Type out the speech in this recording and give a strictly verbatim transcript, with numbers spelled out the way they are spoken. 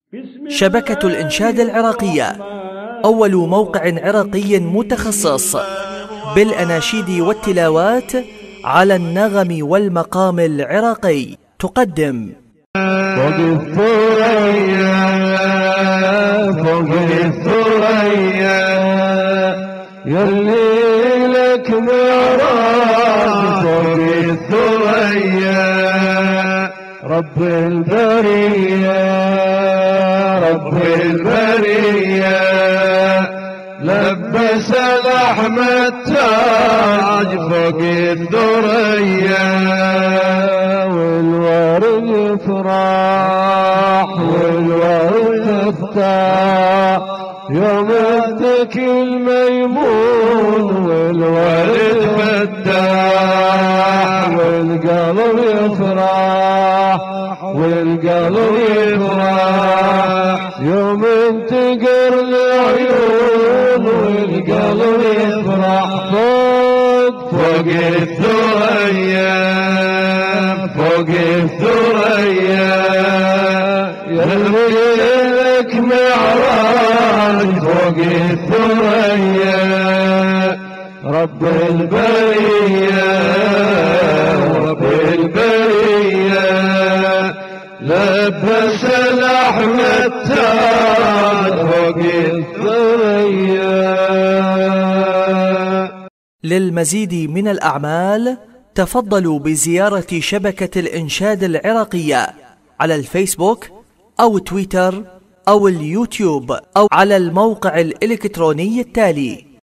شبكة الإنشاد العراقية، أول موقع عراقي متخصص بالأناشيد والتلاوات على النغم والمقام العراقي، تقدم فوق الثريا فوق الثريا يلي لك معراج فوق الثريا رب البرية رب البرية لبس لحم التاج فوق الثريا والورد يفرح والورد يفتح يوم الذك الميمون والورد فتح والقلب يفرح والقلب يفرح يوم انتقر العيون والقلب يفرح فوق فوق الثريا فوق الثريا يلي لك معراج فوق الثريا رب البرية رب البرية لبس لحم التاج فوق الثريا. للمزيد من الأعمال تفضلوا بزيارة شبكة الإنشاد العراقية على الفيسبوك أو تويتر أو اليوتيوب أو على الموقع الإلكتروني التالي